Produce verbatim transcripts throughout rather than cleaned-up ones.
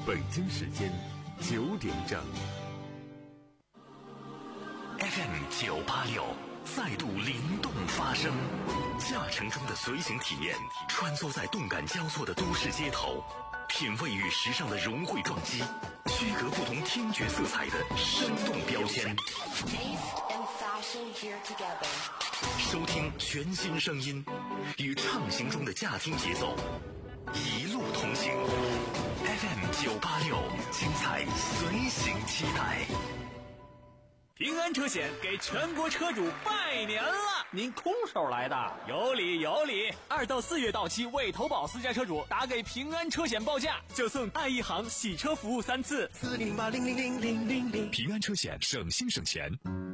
北京时间九点整。 F M 九八六再度灵动发声，驾乘中的随行体验，穿梭在动感交错的都市街头，品味与时尚的融汇撞击，区隔不同听觉色彩的生动标签。收听全新声音，与畅行中的驾听节奏，一路同行。F M 九八六，精彩随行期待。 平安车险给全国车主拜年了！ 您空手来的？ 有理有理！二到四月到期未投保私家车主，打给平安车险报价，就送爱一行洗车服务三次。 四零八零零零零零零。 平安车险，省心省钱。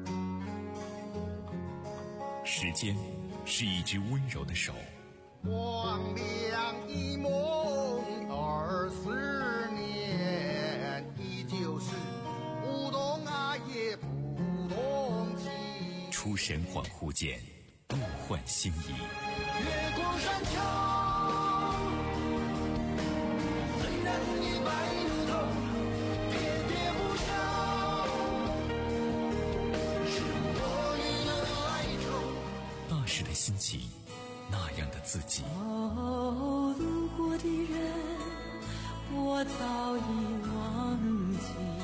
时间是一只温柔的手， 光亮一梦二十年，依旧是不懂爱也不懂情。 出神恍惚间，物换星移。 月光山桥，虽然已白如头，喋喋不休，是我与的哀愁。 那时的心情，那样的自己。 哦，路过的人，我早已忘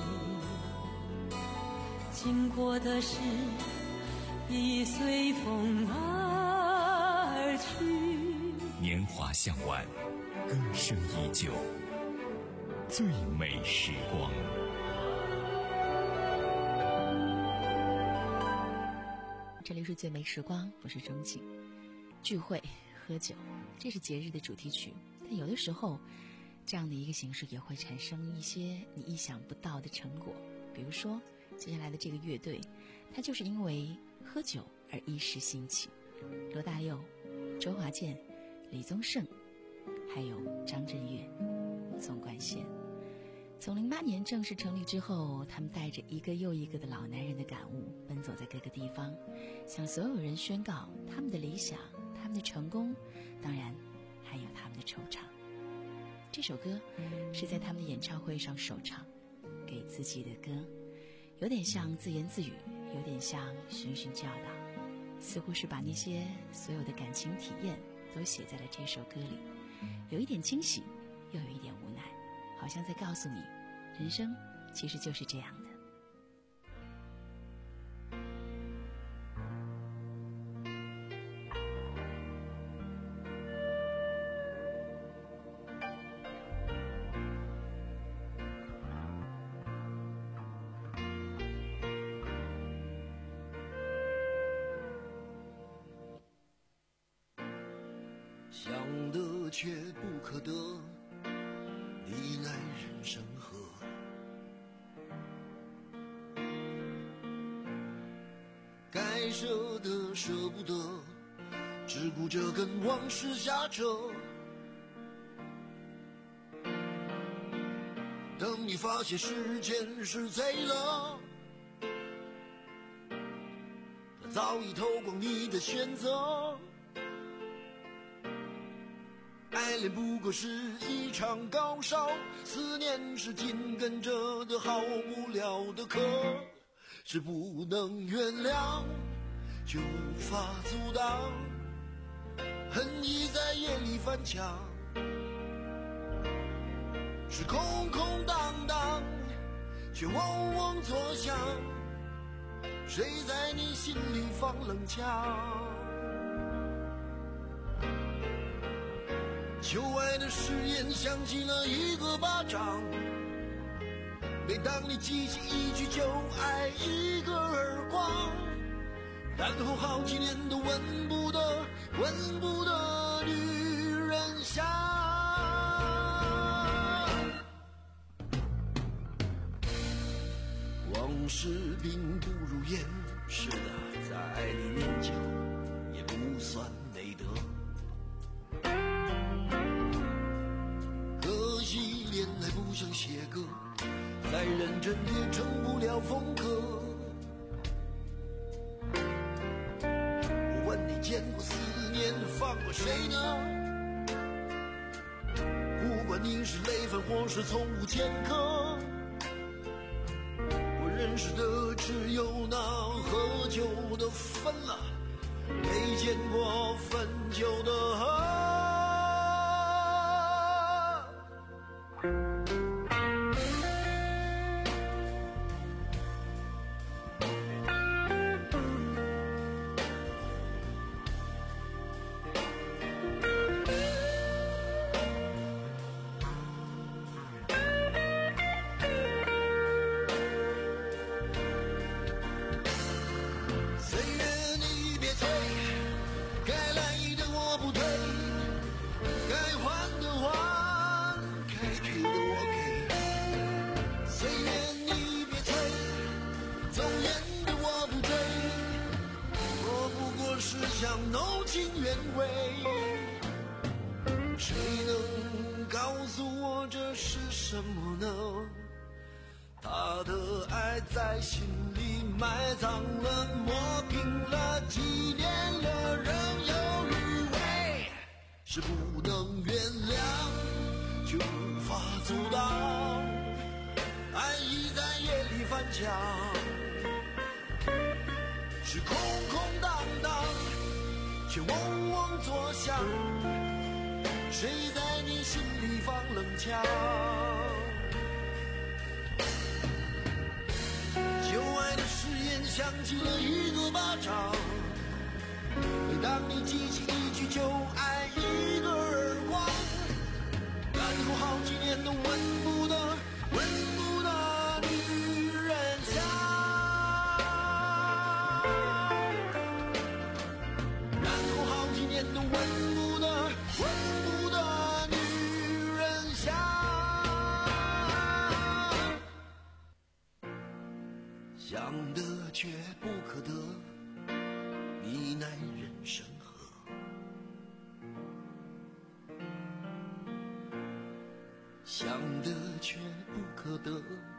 记，经过的事已随风而去。 年华向晚，歌声依旧，最美时光。 这里是最美时光，我是钟景。聚会喝酒，这是节日的主题曲，但有的时候这样的一个形式也会产生一些你意想不到的成果。比如说接下来的这个乐队，它就是因为喝酒而一时兴起。罗大佑、周华健、李宗盛还有张震岳、纵贯线。从零八年正式成立之后，他们带着一个又一个的老男人的感悟，奔走在各个地方，向所有人宣告他们的理想，他们的成功，当然还有他们的惆怅。这首歌是在他们的演唱会上首唱，给自己的歌，有点像自言自语，有点像循循教导，似乎是把那些所有的感情体验都写在了这首歌里，有一点惊喜，又有一点无奈，好像在告诉你，人生其实就是这样的。 想得却不可得，你奈人生何？该舍的舍不得，只顾着跟往事瞎扯。等你发现时间是贼了，它早已偷光你的选择。爱恋不过是一场高烧，思念是紧跟着的好不了的课，是不能原谅就无法阻挡，恨意在夜里翻墙，是空空荡荡却嗡嗡作响，谁在你心里放冷枪？旧爱的誓言响起了一个巴掌，每当你记起一句就爱一个耳光，然后好几年都闻不得闻不得女人香。往事并不如烟，是的，在爱里念旧也不算美德。可惜恋爱不像写歌，再认真也成不了风格。我问你见过思念放过谁呢？不管你是累犯或是从无前科，我认识的只有那喝酒的分了，没见过分酒的喝。想弄清原委，谁能告诉我这是什么呢？他的爱在心里埋葬了，磨平了，纪念了，仍有余味，是不能原谅，却无法阻挡，爱意在夜里翻墙，是空空荡荡，却嗡嗡作响，谁在你心里放冷枪？旧爱的誓言响起了一个巴掌，每当你记起一句就爱，一个耳光，然后好几年都闻不得闻不得女人香，然后好几年都闻不得闻不得女人香，想得却不可得，你奈人生何？想得却不可得，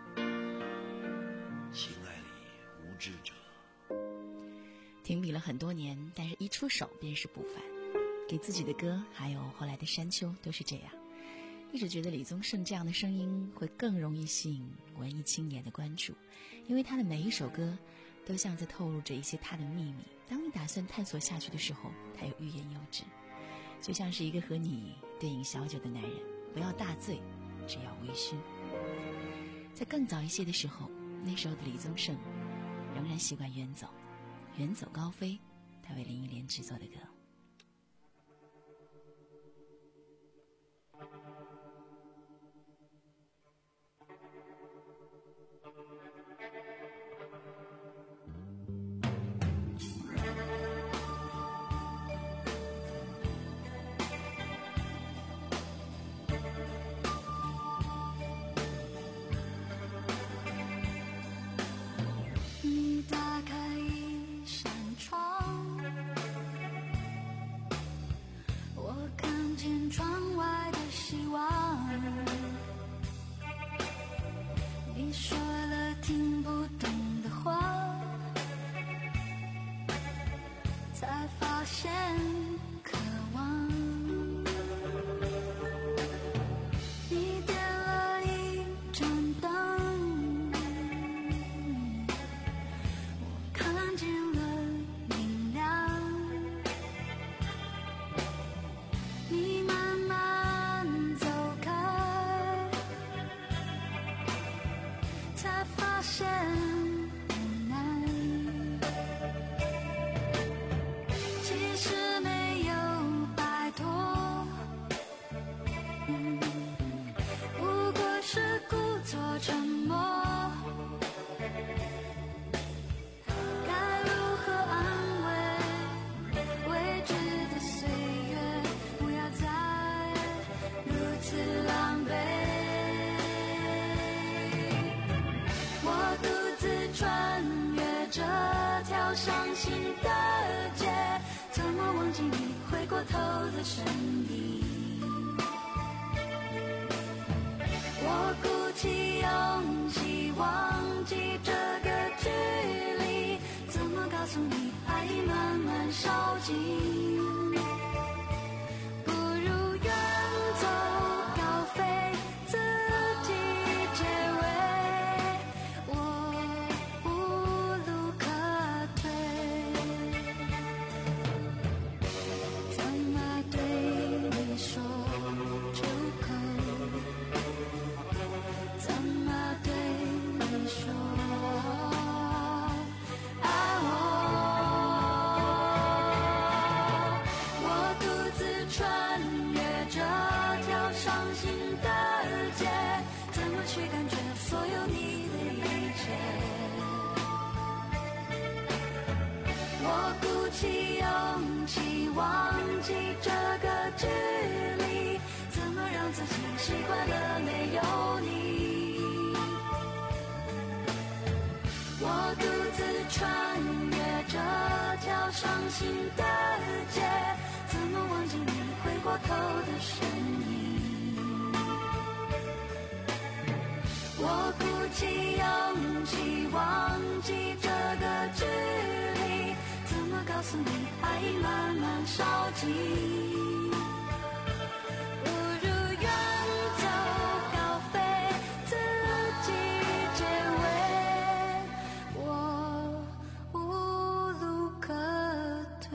情爱里无知者。 停笔了很多年，但是一出手便是不凡。给自己的歌，还有后来的山丘都是这样。一直觉得李宗盛这样的声音会更容易吸引文艺青年的关注，因为他的每一首歌都像在透露着一些他的秘密。当你打算探索下去的时候，他又欲言又止，就像是一个和你对饮小酒的男人，不要大醉，只要微醺。在更早一些的时候，那时候的李宗盛仍然习惯远走，远走高飞，他为林忆莲制作的歌。 你打开一扇窗，我看见窗外的希望。你说了听不懂的话，才发现渴望。你点了一盏灯，看见了明亮，你慢慢走开，才发现无奈。其实没有摆脱，嗯不过是故作沉默。该如何安慰未知的岁月？不要再如此狼狈。我独自穿越这条伤心的街，怎么忘记你回过头的身影？我鼓起勇气忘记这个距离，怎么告诉你爱已慢慢烧尽？不如远走高飞。 去感觉所有你的一切。我鼓起勇气忘记这个距离，怎么让自己习惯了没有你？我独自穿越这条伤心的街，怎么忘记你回过头的身影？我鼓起勇气忘记这个距离，怎么告诉你爱已慢慢烧尽？不如远走高飞，自己结尾，我无路可退。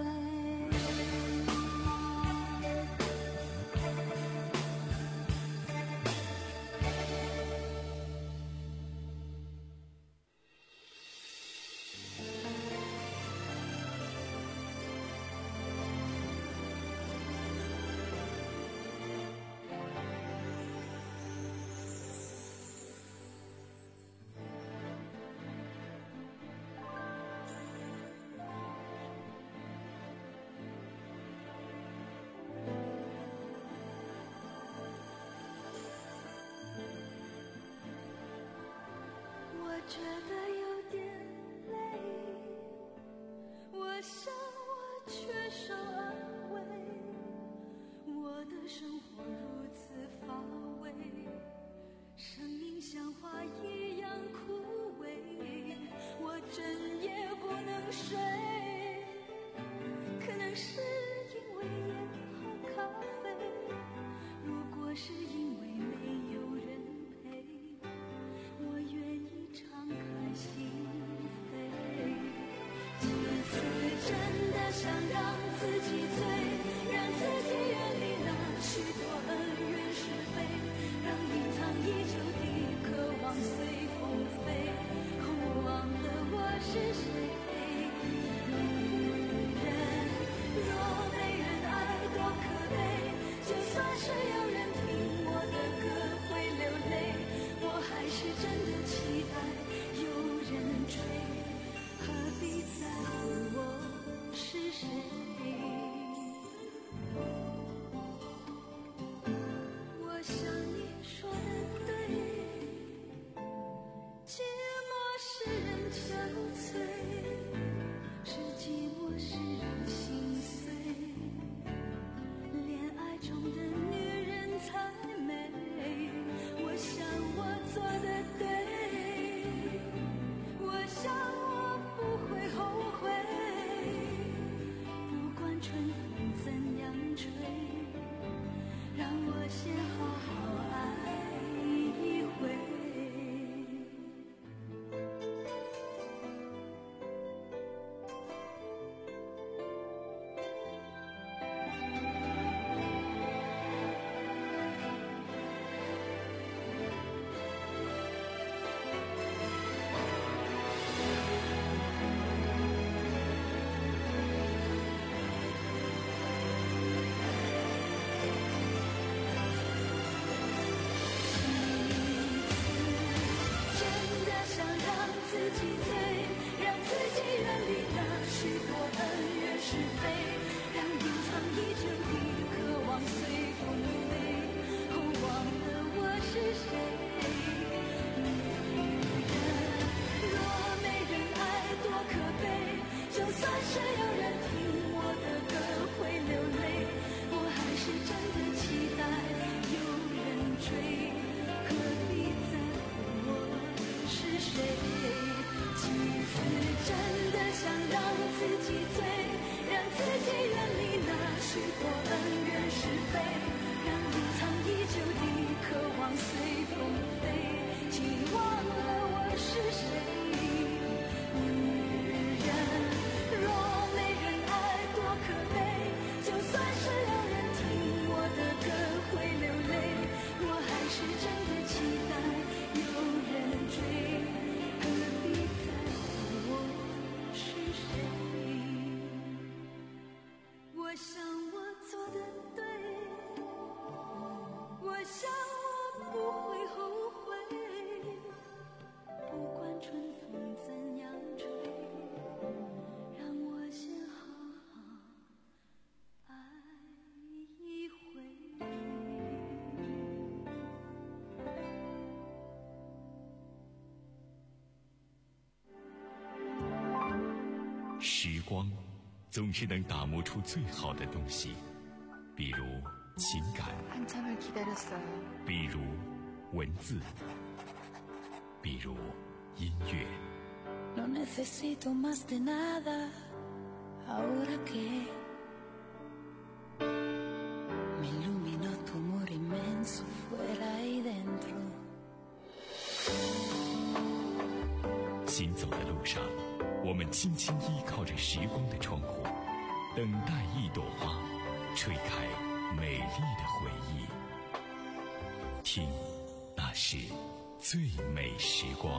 我觉得有点累，我想我缺少安慰，我的生活如此乏味，生命像花一样枯萎，我整夜不能睡，可能是因为烟和咖啡，如果是因为没有人陪，我愿意敞开心扉。这次真的想让自己醉，让自己远离那许多恩怨是非，让隐藏已久的渴望随风飞。我忘了我是谁，女人若没人爱多可悲，就算是有人听我的歌会流泪，我还是真的期待有人追，何必在乎我是谁？我想你说的对，寂寞使人憔悴，是寂寞使人心碎，恋爱中的女人才美，我想我做的对，我想我不会后悔，不管春风怎样吹，让我先好好爱一回。 时光总是能打磨出最好的东西，比如情感，比如文字，比如音乐。 No necesito más de nada ahora que me iluminó tu amor inmenso fuera y dentro。 行走的路上，我们轻轻依靠着时光的窗户，等待一朵花吹开美丽的回忆。听，那是最美时光。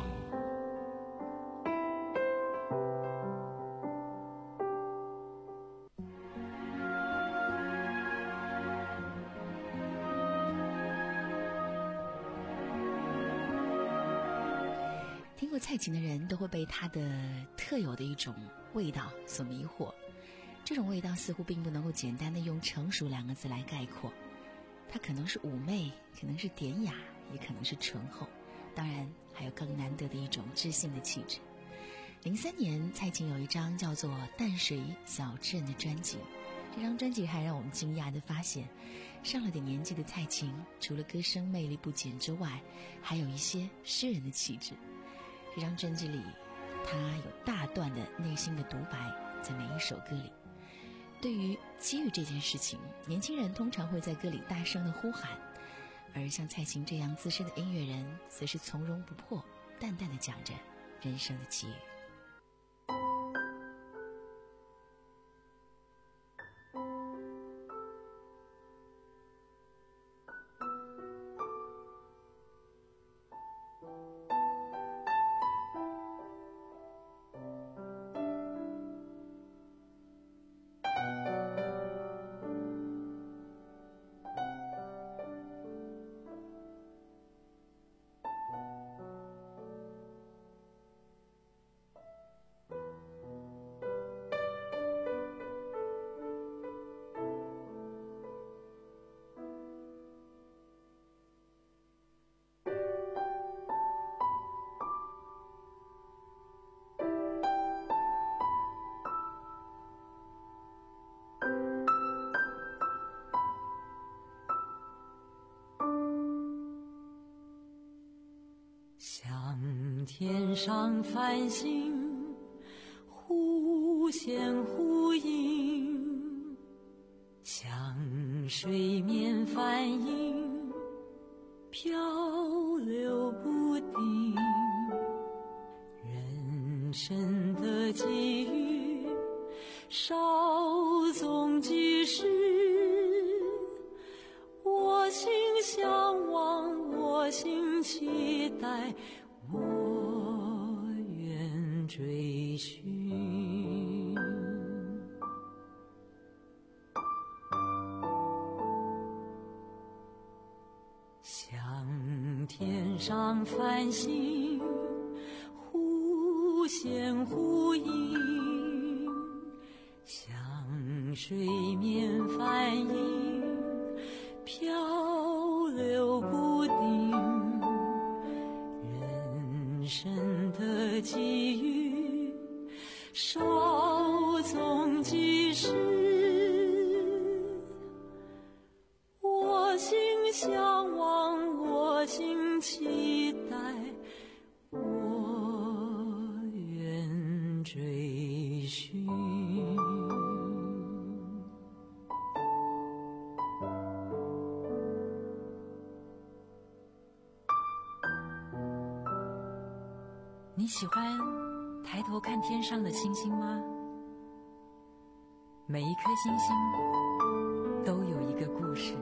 听过蔡琴的人都会被她的特有的一种味道所迷惑，这种味道似乎并不能够简单的用成熟两个字来概括，它可能是妩媚，可能是典雅，也可能是醇厚，当然还有更难得的一种知性的气质。零三年蔡琴有一张叫做《淡水小镇》的专辑，这张专辑还让我们惊讶地发现，上了点年纪的蔡琴除了歌声魅力不减之外，还有一些诗人的气质。这张专辑里，他有大段的内心的独白在每一首歌里。对于机遇这件事情，年轻人通常会在歌里大声的呼喊，而像蔡琴这样资深的音乐人，则是从容不迫，淡淡的讲着人生的机遇。 天上繁星忽现忽隐，像水面反应漂流不定。人生的机遇稍纵即逝，我心向往，我心期待，我愿追寻。像天上繁星忽现忽隐，像水面反应漂流不定。人生的机遇稍纵即逝，我心向往，我心期待，我愿追寻。你喜欢抬头看天上的星星吗？每一颗星星都有一个故事，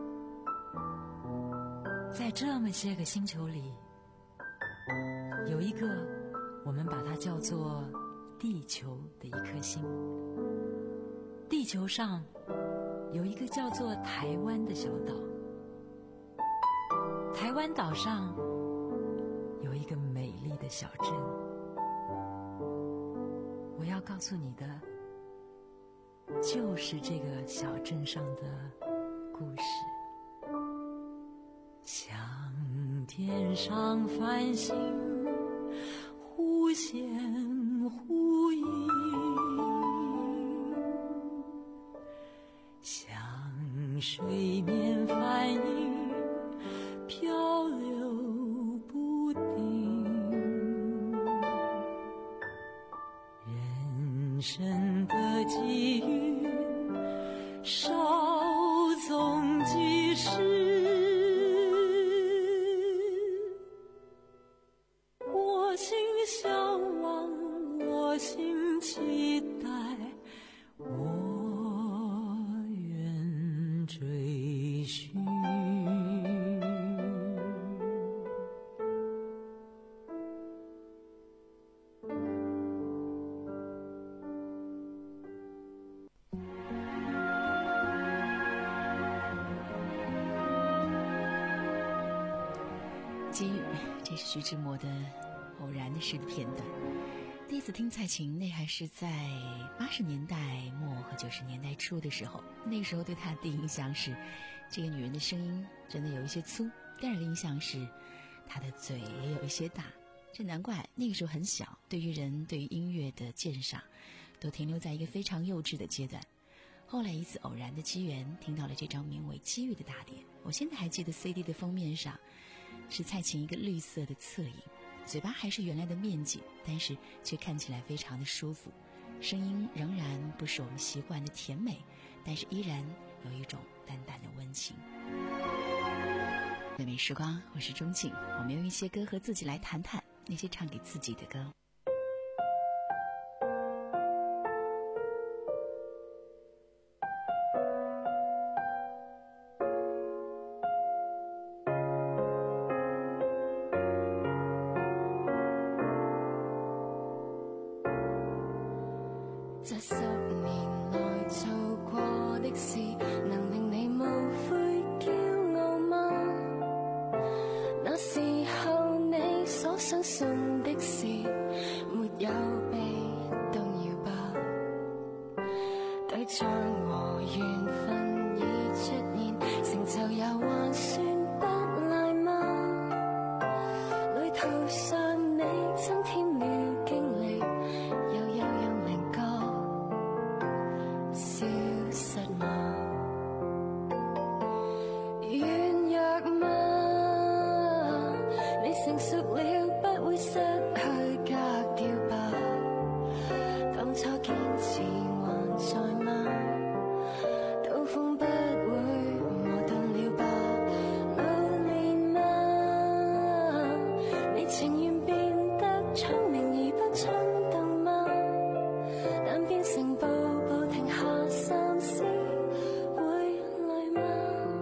在这么些个星球里，有一个我们把它叫做地球的一颗星。地球上有一个叫做台湾的小岛，台湾岛上有一个美丽的小镇。我要告诉你的就是这个小镇上的故事。像天上繁星忽现忽隐， 人生的际遇，稍纵即逝。我心向往，我心期待，我愿追寻。 机遇，这是徐志摩的《偶然的事》的片段。第一次听蔡琴，那还是在八十年代末和九十年代初的时候。那时候对她的第一印象是，这个女人的声音真的有一些粗。第二个印象是，她的嘴也有一些大。这难怪那个时候很小，对于人、对于音乐的鉴赏，都停留在一个非常幼稚的阶段。后来一次偶然的机缘，听到了这张名为《机遇》的大碟。我现在还记得 C D 的封面上是蔡琴一个绿色的侧影，嘴巴还是原来的面积，但是却看起来非常的舒服，声音仍然不是我们习惯的甜美，但是依然有一种淡淡的温情。美美时光，我是钟静，我们用一些歌和自己来谈谈那些唱给自己的歌。 這十年來做過的事，能令你無悔驕傲嗎？那時候你所相信的事，沒有被動搖吧？對象和緣分已出現，成就也還算不賴嗎？旅途上你增添了經歷，又有樣靈覺消失嗎？軟弱嗎？你成熟了，不會失去格調吧？當初堅持還在嗎？刀鋒不會磨鈍了吧？老練嗎？你情願變得聰明而不衝動嗎？但變成步步停下三思，會累嗎？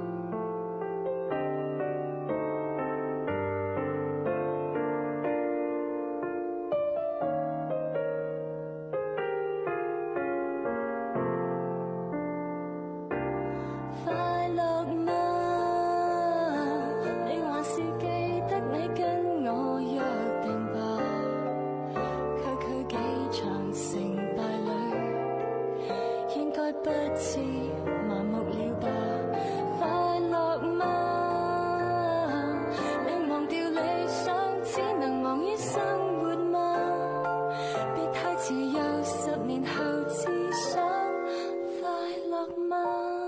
快樂嗎？你還是記得你跟我約定吧？區區幾場成敗裏，應該不至麻木了吧？快樂嗎？你忘掉理想，只能忙於生活嗎？別太遲，又十年後只想快樂嗎？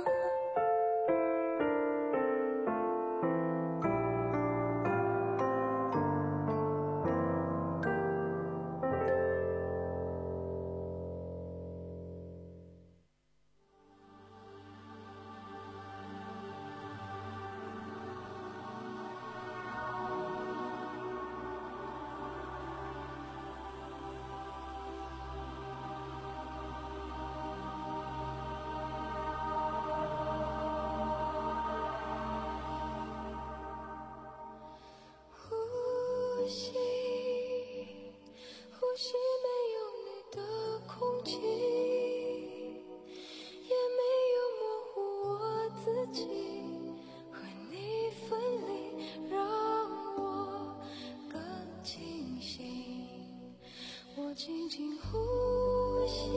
呼吸，呼吸没有你的空气，也没有模糊我自己，和你分离让我更清醒。我紧紧呼吸，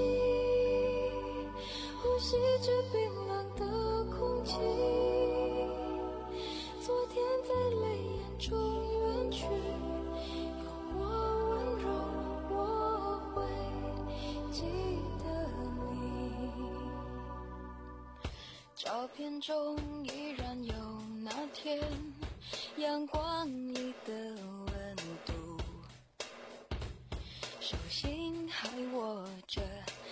呼吸着冰冷的空气，昨天在泪眼中远去，有我温柔，我会记得你。照片中依然有那天阳光里的温度，手心还握着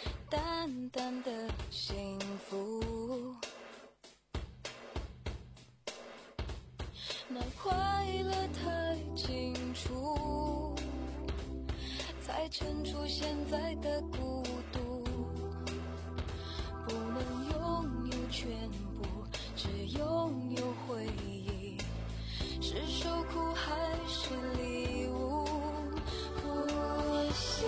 太清楚，才衬出现在的孤独。不能拥有全部，只拥有回忆，是受苦还是礼物？呼吸，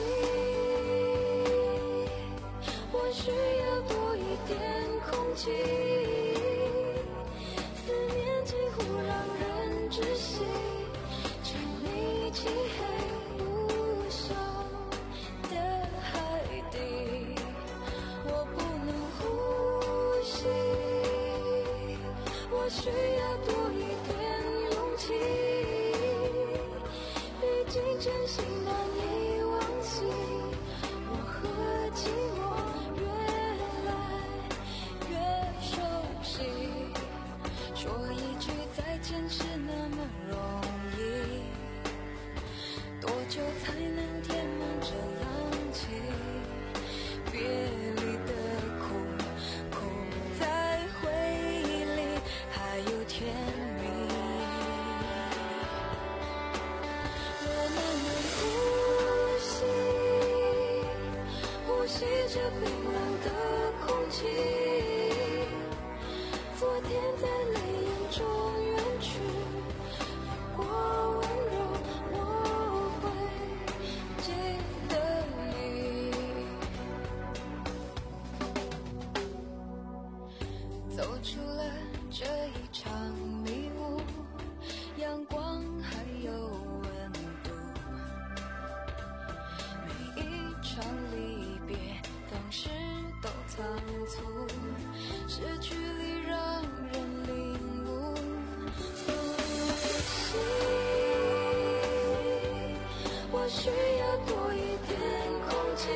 我需要多一点空气，思念几乎让人窒息，沉溺漆黑无声的海底，我不能呼吸，我需要多一点勇气，毕竟真心难以忘记，我和寂寞越来越熟悉，说一句再见是那么容易，多久才能填满这浪气？别离的苦，苦在回忆里还有甜蜜。我慢慢呼吸，呼吸着冰冷的空气，昨天在泪眼中远去，如果温柔我会记得你。走出了这一场迷雾，阳光还有温度，每一场离别当时都仓促，失去里让人领悟。呼吸，我需要多一点空气，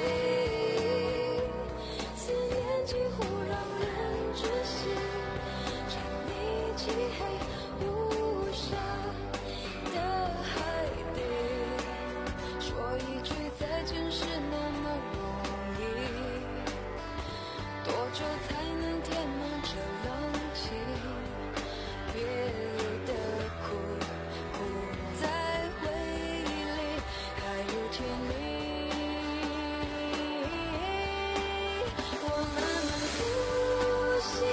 思念几乎让人窒息，沉溺漆黑无声的海底，说一句再见是那么容易，多久才能填满这冷气？别离的苦，苦在回忆里还有甜蜜。我慢慢呼吸，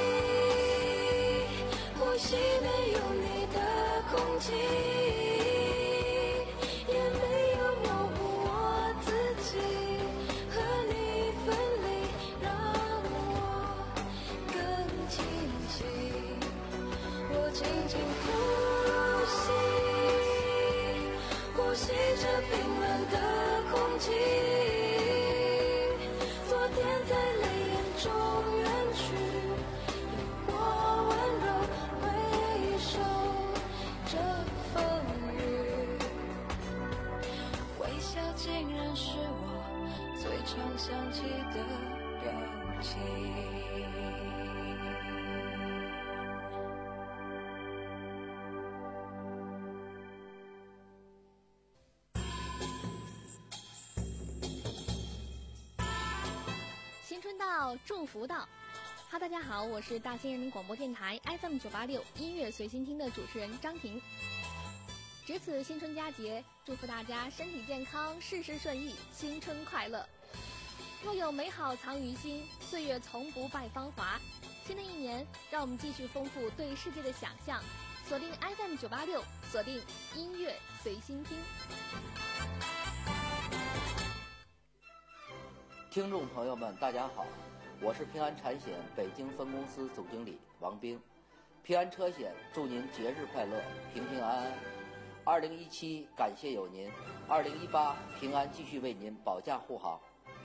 呼吸没有你的空气，也没有模糊我自己，和你分离让我更清晰。我静静呼吸，呼吸着冰冷的空气，昨天在泪眼中远去，有过温柔回首这风雨，微笑竟然是我最常想起的表情。 新春到，祝福到。哈，大家好，我是大兴人民广播电台 F M 九八六音乐随心听的主持人张婷。值此新春佳节，祝福大家身体健康，事事顺意，新春快乐。若有美好藏于心，岁月从不败芳华。新的一年，让我们继续丰富对世界的想象，锁定 F M 九八六，锁定音乐随心听。 听众朋友们，大家好，我是平安产险北京分公司总经理王兵。平安车险祝您节日快乐，平平安安。二零一七感谢有您，二零一八平安继续为您保驾护航。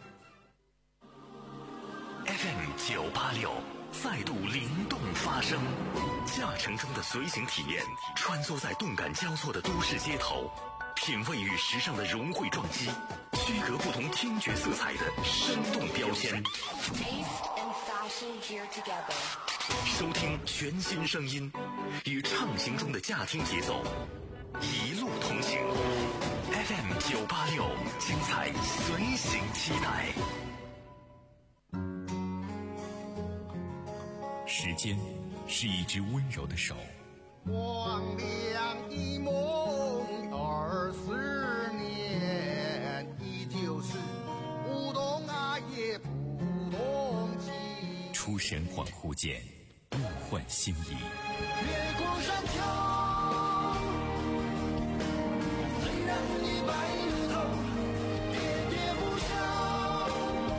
F M 九八六再度灵动发声，驾乘中的随行体验，穿梭在动感交错的都市街头，品味与时尚的融汇撞击，区隔不同听觉色彩的生动标签。收听全新声音，与畅行中的驾听节奏，一路同行。F M 九八六，精彩随行期待。 时间是一只温柔的手， 光亮一抹出神恍惚间，物换星移。 越过山丘，虽然你白了头，喋喋不休，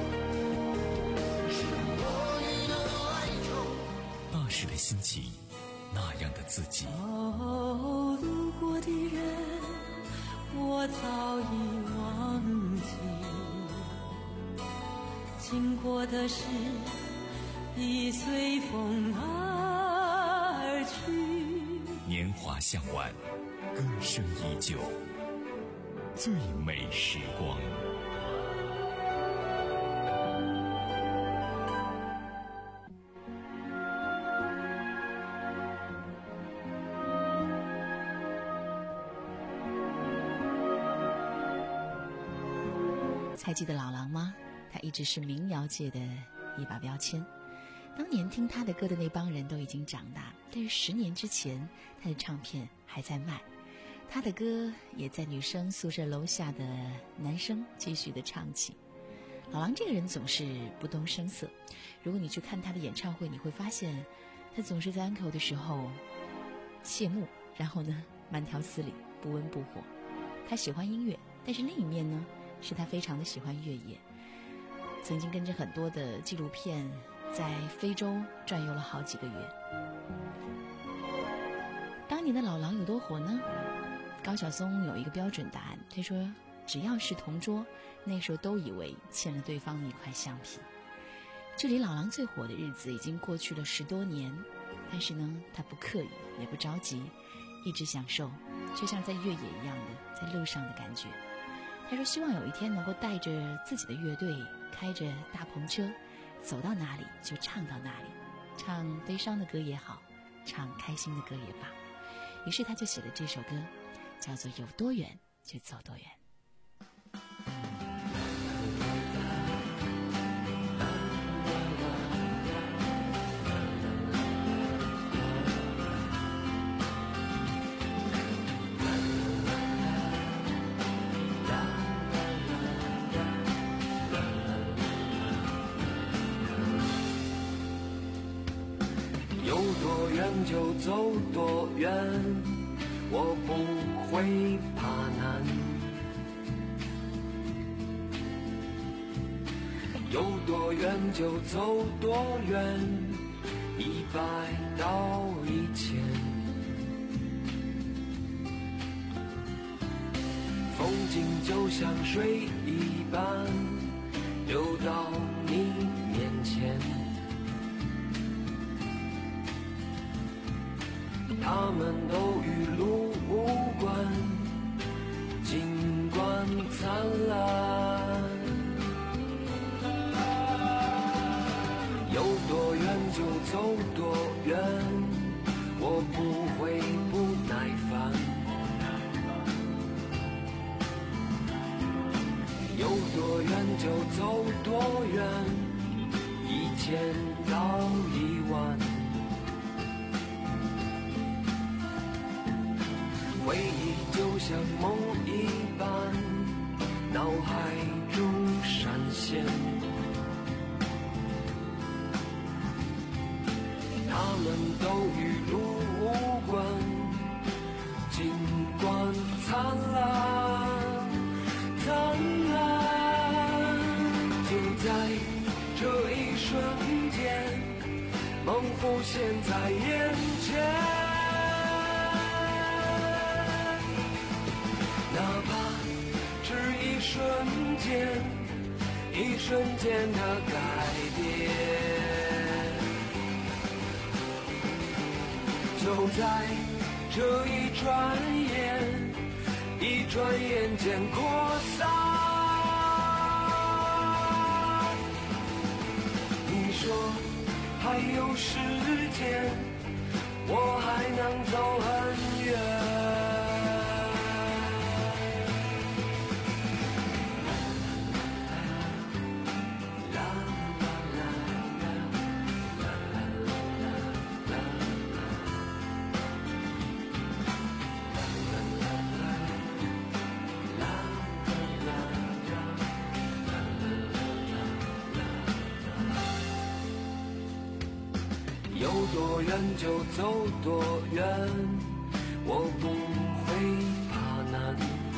是我予的哀愁。 那时的心情，那样的自己。 哦，路过的人，我早已忘记。经过的事已随风而去， 年华向晚，歌声依旧，最美时光。 还记得老狼吗？他一直是民谣界的一把标签。当年听他的歌的那帮人都已经长大，但是十年之前，他的唱片还在卖，他的歌也在女生宿舍楼下的男生继续的唱起。老狼这个人总是不动声色，如果你去看他的演唱会，你会发现他总是在安口的时候谢幕，然后呢慢条斯理，不温不火。他喜欢音乐，但是另一面呢是他非常的喜欢越野，曾经跟着很多的纪录片在非洲转悠了好几个月。当年的老狼有多火呢？高晓松有一个标准答案，他说只要是同桌，那时候都以为欠了对方的一块橡皮。距离老狼最火的日子已经过去了十多年，但是呢他不刻意也不着急，一直享受就像在越野一样的在路上的感觉。他说希望有一天能够带着自己的乐队，开着大篷车，走到哪里就唱到哪里，唱悲伤的歌也好，唱开心的歌也罢。于是他就写了这首歌，叫做有多远就走多远。 就走多远，我不会怕难。有多远就走多远，一百到一千。风景就像水一般，流到你面前。他们都与路无关，尽管灿烂。有多远就走多远，我不会不耐烦。有多远就走多远，一千到一万。回忆就像梦一般，脑海中闪现。他们都与路无关，尽管灿烂，灿烂。就在这一瞬间，梦浮现在眼前。一瞬间，一瞬间的改变，就在这一转眼，一转眼间扩散。你说还有时间，我还能走很远。 多远就走多远，我不会怕难。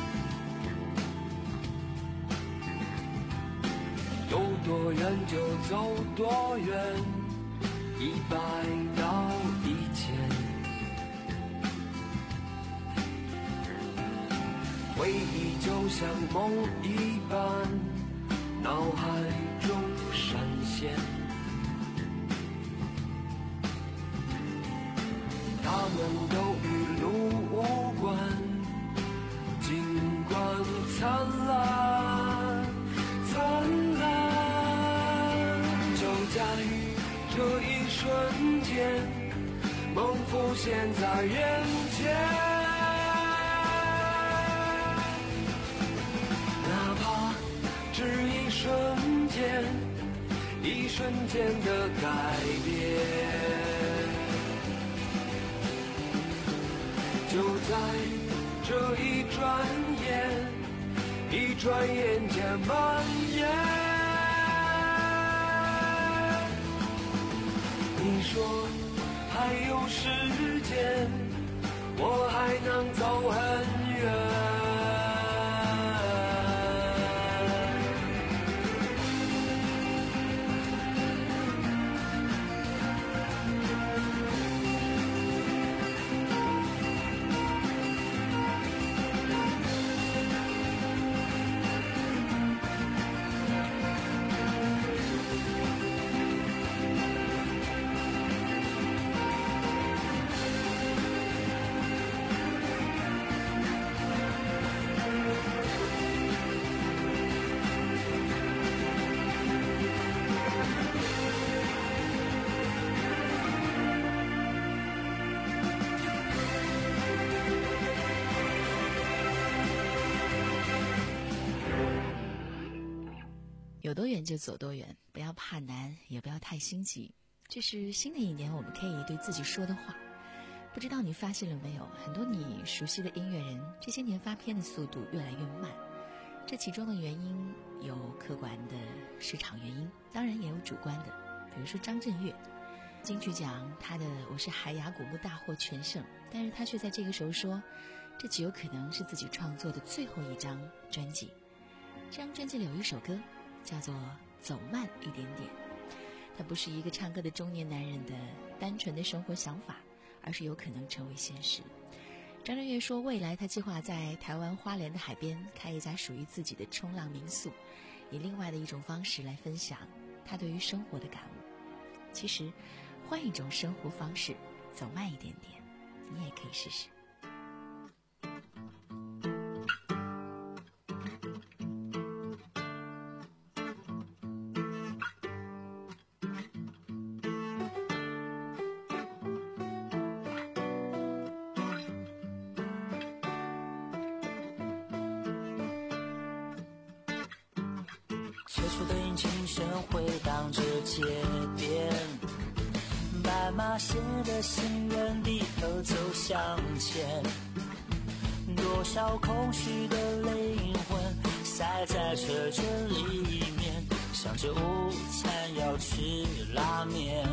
有多远就走多远，一百到一千。回忆就像梦一般，脑海中闪现。他们都与路无关，尽管灿烂灿烂。就在这一瞬间，梦浮现在眼前。哪怕只一瞬间，一瞬间的改变。就在这一转眼，一转眼间蔓延。你说还有时间，我还能走很远。 有多远就走多远，不要怕难，也不要太心急。这是新的一年我们可以对自己说的话。不知道你发现了没有，很多你熟悉的音乐人这些年发片的速度越来越慢，这其中的原因有客观的市场原因，当然也有主观的。比如说张震岳，金曲奖他的《我是海雅古墓》大获全胜，但是他却在这个时候说，这极有可能是自己创作的最后一张专辑。这张专辑里有一首歌叫做走慢一点点，它不是一个唱歌的中年男人的单纯的生活想法，而是有可能成为现实。张震岳说，未来他计划在台湾花莲的海边开一家属于自己的冲浪民宿，以另外的一种方式来分享他对于生活的感悟。其实换一种生活方式，走慢一点点，你也可以试试。 催促的引擎声回荡着街边，白马线的行人低头走向前，多少空虚的灵魂塞在车阵里面，想着午餐要吃拉面，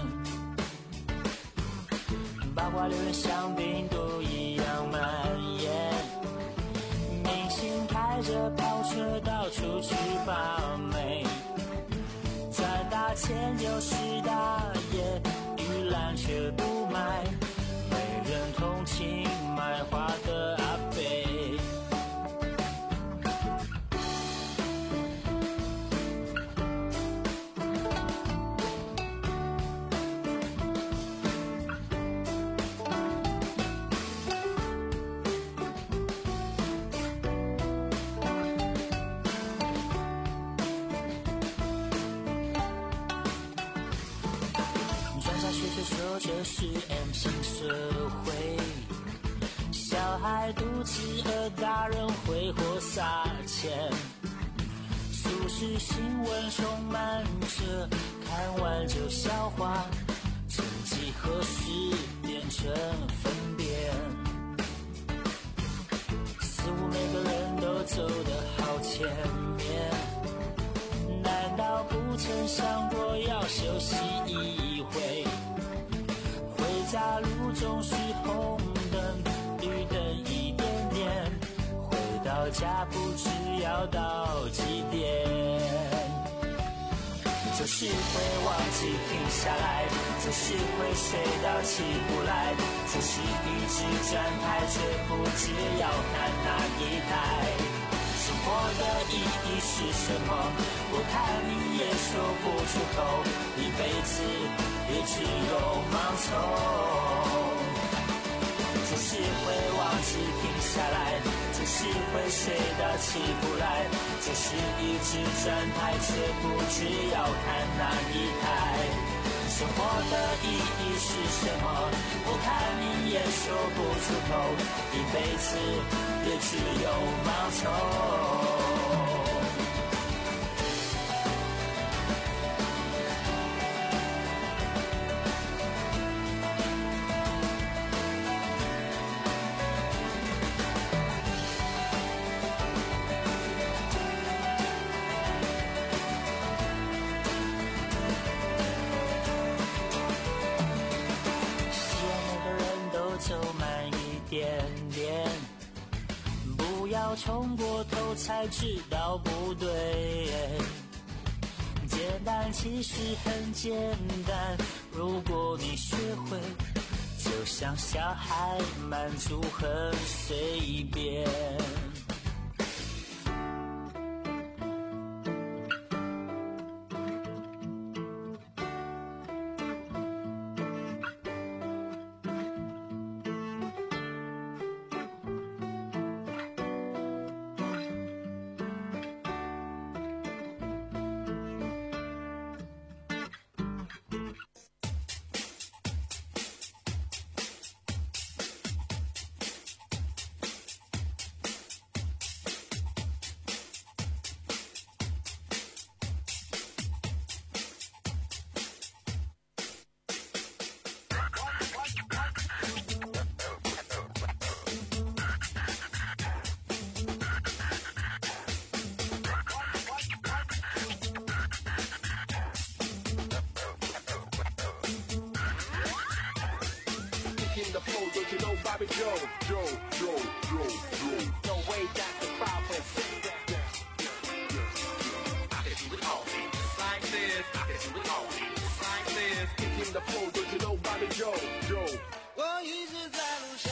八卦流言像病毒一样蔓延，明星开着跑车到处去把妹，赚大钱就是大爷，玉兰却不买，没人同情卖花的阿伯。说这是 M 型社会，小孩肚子饿，大人挥霍撒钱，俗世新闻充满着看完就笑话，曾几何时变成分辨，似乎每个人都走得好前面，难道不曾想过要休息一回，回到家不知要到几点，就是会忘记停下来，就是会睡到起不来，就是一直转台却不知要看哪一台。生活的意义是什么？我看你也说不出口，一辈子也只有盲从。就是会忘记停下来，就是会睡到起不来，就是一直转台却不知要看哪一台。生活的意义是什么？我看你也说不出口，一辈子也只有盲从。冲过头才知道不对，简单其实很简单，如果你学会，就像小孩满足很随便。 The flow, don't you know Bobby Joe? Joe, Joe, Joe, Joe. No way that the crowd will sing that. I can do it all, just like this. I can do it all, just like this. Kicking the flow, don't you know Bobby Joe? Joe. 我一直在路上，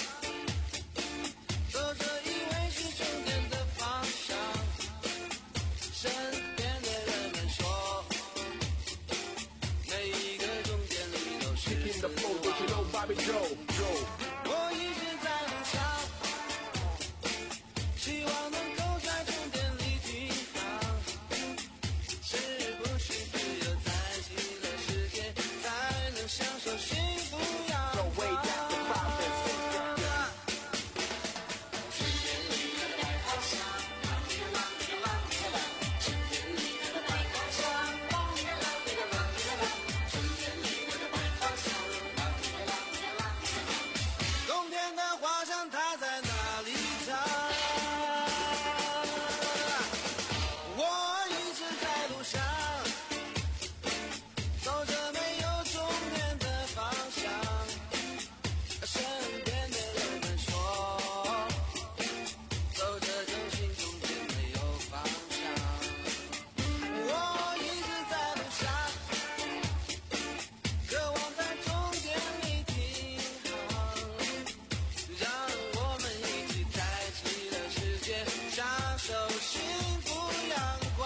走着以为是终点的方向，身边的人们说，每一个终点里都是死亡。 Bobby Joe, Joe. 我一直在路上，希望能够在终点里停放。是不是只有在极乐世界，才能享受幸福阳光？ No way that the prophet sings that. 春天里的百花香，浪里个浪里个浪里个浪。春天里的百花香，浪里个浪里个浪里个浪。春天里的百花香，浪里个浪。冬天的花香它在哪里藏？我一直在路上，走着没有终点的方向。身边的人们说，走着正心终点没有方向。我一直在路上，渴望在终点里停航。让我们一起在极乐世界享受幸福阳光。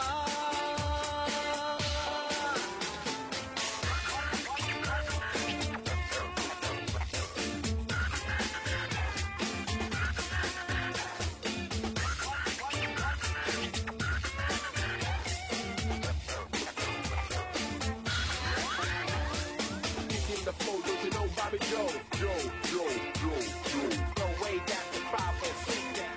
Kicking the flow, don't you know Bobby Joe? Joe, Joe, Joe, Joe. No way that the prophet sings that.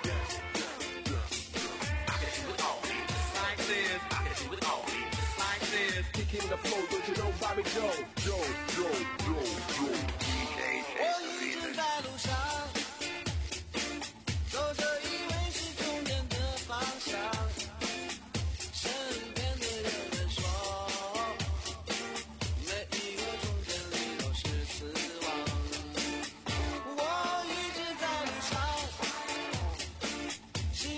I can do it all, just like this. I can do it all, just like this. Kicking the flow, don't you know Bobby Joe? Joe, Joe, Joe, Joe. 我一直在路上，走着以为是终点的方向。身边的人们说，每一个终点里都是死亡。我一直在路上，希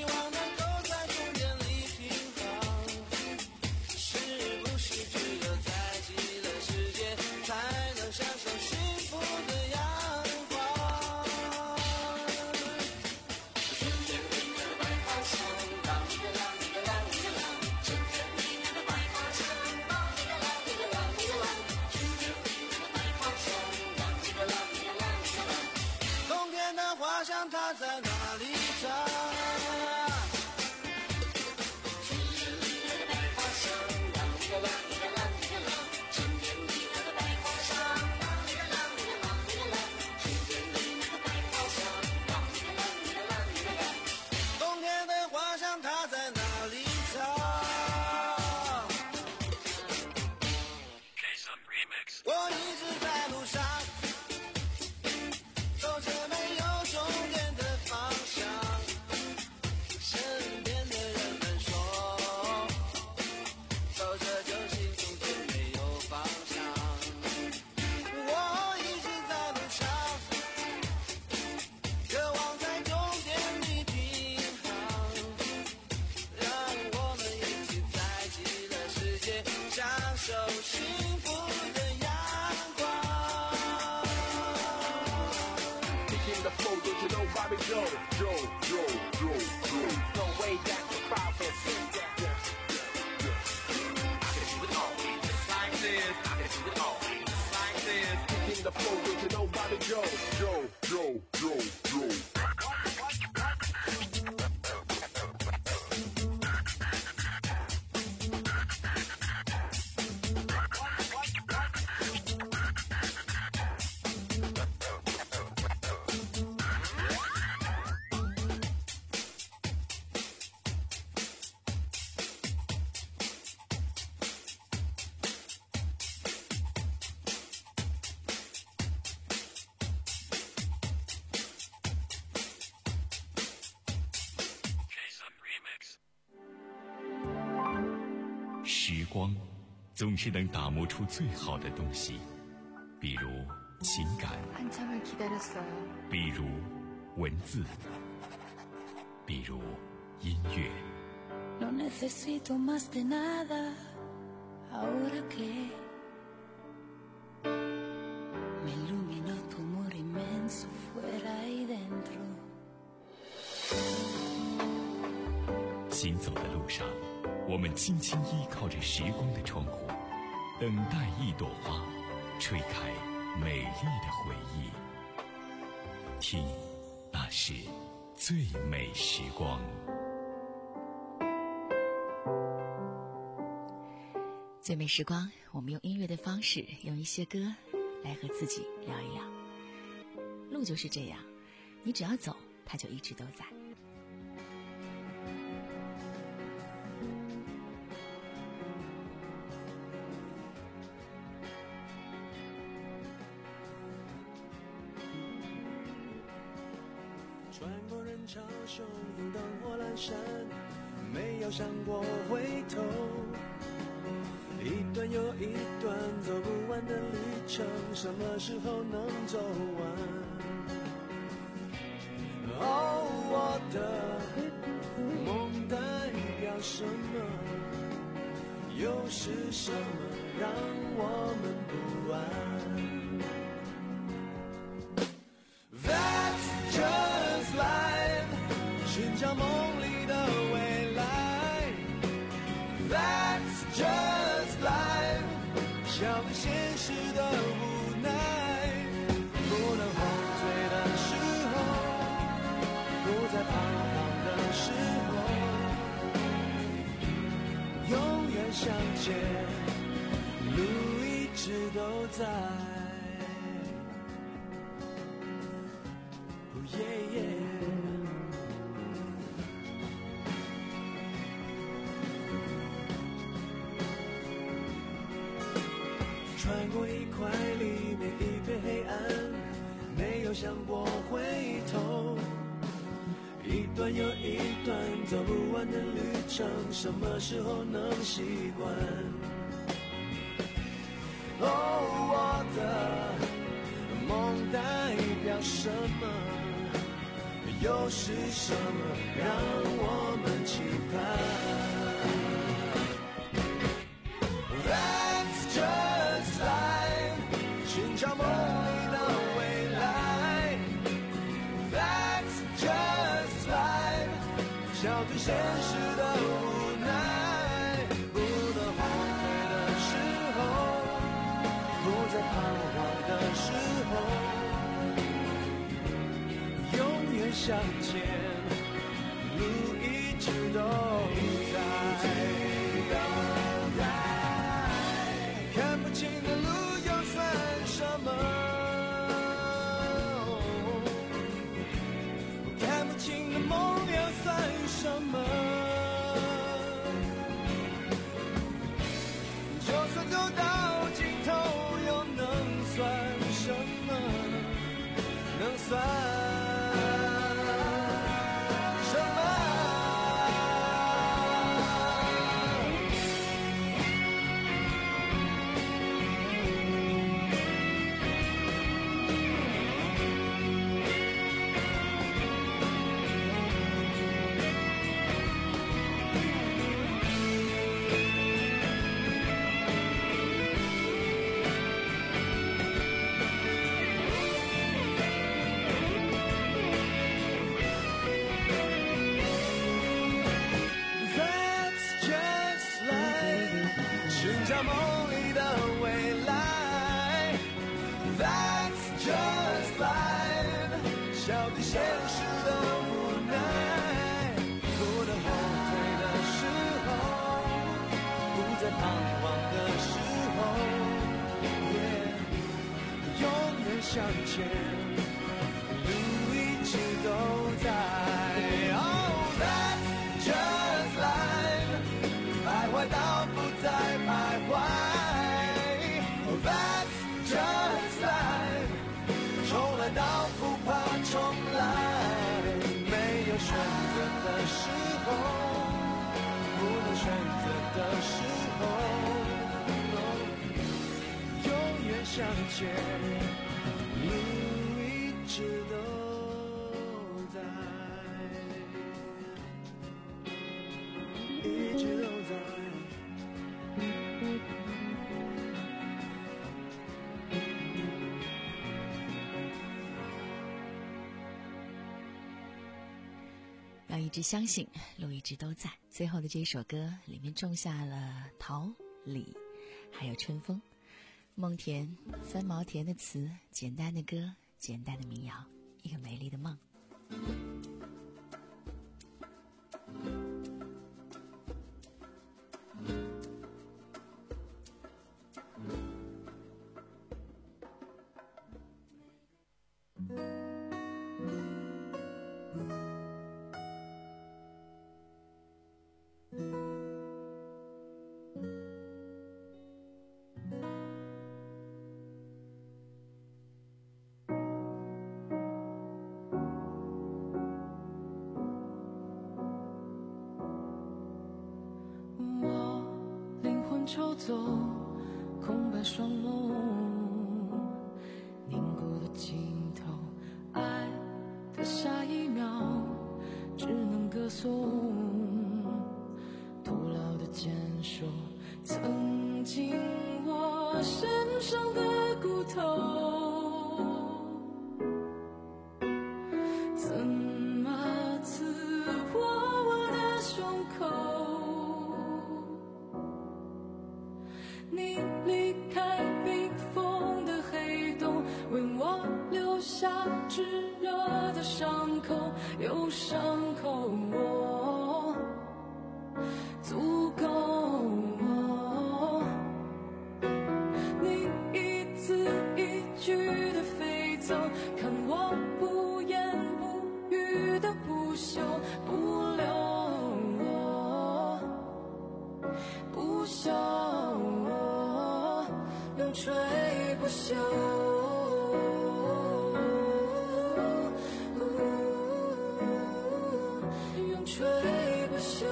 光，总是能打磨出最好的东西，比如情感， 한참을 기다렸어요. 比如文字，比如音乐。 No necesito más de nada ahora que me iluminó tu amor inmenso fuera y dentro。 行走的路上，我们轻轻依靠着时光的窗户，等待一朵花吹开美丽的回忆。听，那是最美时光。 最美时光，我们用音乐的方式，用一些歌来和自己聊一聊。路就是这样，你只要走，它就一直都在。 穿过人潮汹涌，灯火阑珊，没有想过回头。一段又一段走不完的旅程，什么时候能走完？哦，我的梦代表什么？又是什么让我们不安？ That's just life， 寻找梦里的未来。That's just life， 笑对现实的无奈。不能后退的时候，不再彷徨的时候，永远向前，路一直都在。 Yeah, yeah. 穿过一块里面一片黑暗，没有想过回头。一段又一段走不完的旅程，什么时候能习惯？哦，我的梦代表什么？ 又是什么让我们期盼 ？That's just life， 寻找梦里的未来。That's just life， 笑对现实的无奈。不能后退的时候，不再彷徨的时候。 向前，路一直都在。看不清的路又算什么？看不清的梦又算什么？就算走到尽头，又能算什么？能算？ 找梦里的未来 ，That's just life， 笑对现实的无奈。不能后退的时候，不再彷徨的时候 ，yeah， 永远向前，路一直都在。Oh， that's just life， 徘徊到不再徘徊。 That's just life， 重来到不怕重来，没有选择的时候，不能选择的时候。 切，你一直都在，一直都在。 要一直相信，路一直都在。最后的这首歌里面种下了桃、李，还有春风。梦田、三毛田的词，简单的歌，简单的民谣，一个美丽的梦。 抽走空白双眸，凝固的尽头，爱的下一秒只能歌颂，徒劳的坚守曾经我身上的骨头，怎么刺破我的胸口，你离开冰封的黑洞，为我留下炙热的伤口，有伤口我足够。你一字一句的飞走，看我不言不语的不休，不留不休，永垂不朽，永垂不朽。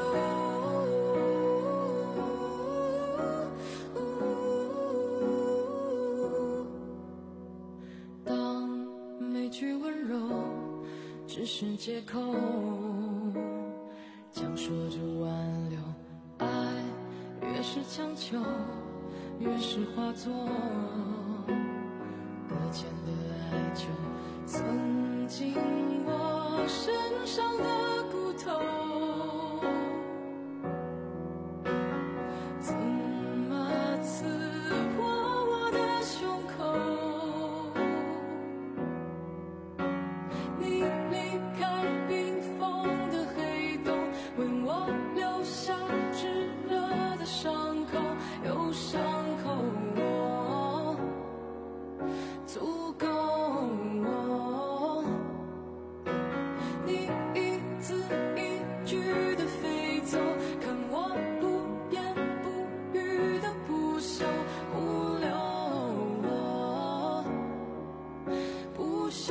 当每句温柔只是借口，讲说着挽留，爱越是强求，越是化作搁浅的哀求，曾经我身上的骨头，怎么刺破我的胸口，你离开冰封的黑洞，为我留下炙热的伤口，有伤口我足够。你一字一句的飞走，看我不言不语的不休，不留不休，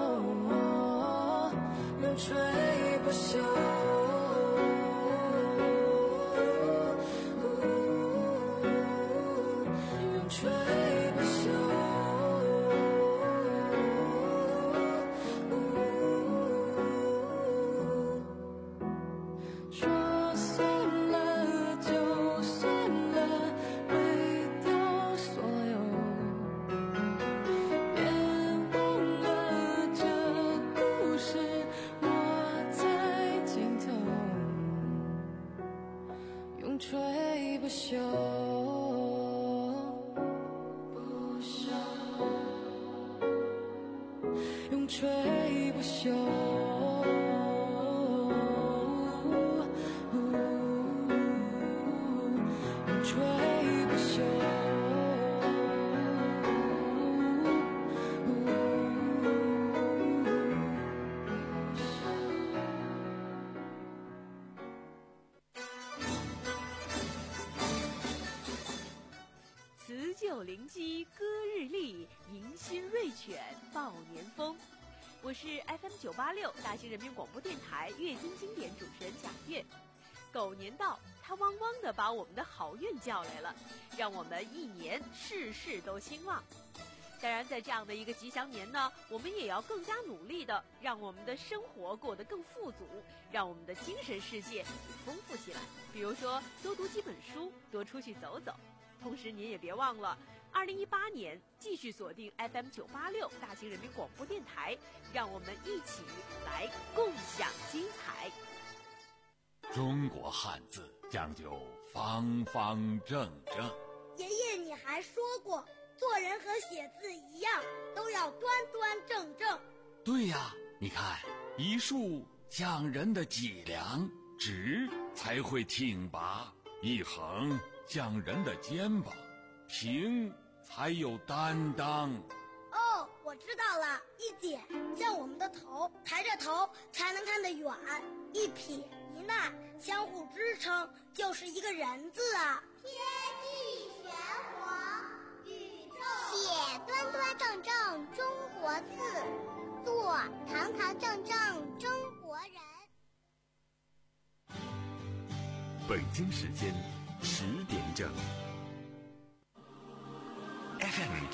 永垂不朽，永垂不朽。说算了就算了，毁掉所有，别忘了这故事我在尽头，永垂不朽，不朽，永垂不朽。 辞旧临机歌日丽，迎新瑞犬报年风。我是 F M 九八六大兴人民广播电台乐听经典主持人贾月。狗年到，它汪汪地把我们的好运叫来了，让我们一年事事都兴旺。 当然，在这样的一个吉祥年呢，我们也要更加努力的，让我们的生活过得更富足，让我们的精神世界丰富起来。比如说，多读几本书，多出去走走。同时，您也别忘了，二零一八年继续锁定 F M 九八六大型人民广播电台，让我们一起来共享精彩。 中国汉字讲究方方正正。 爷爷，你还说过，做人和写字一样，都要端端正正。 对呀，你看，一竖讲人的脊梁，直才会挺拔；一横讲人的肩膀，平才有担当。 哦，我知道了，一点像我们的头，抬着头才能看得远；一撇一捺相互支撑，就是一个人字啊。 天地玄黄，宇宙写端端正正中国字，做堂堂正正中国人。 北京时间十点整。F M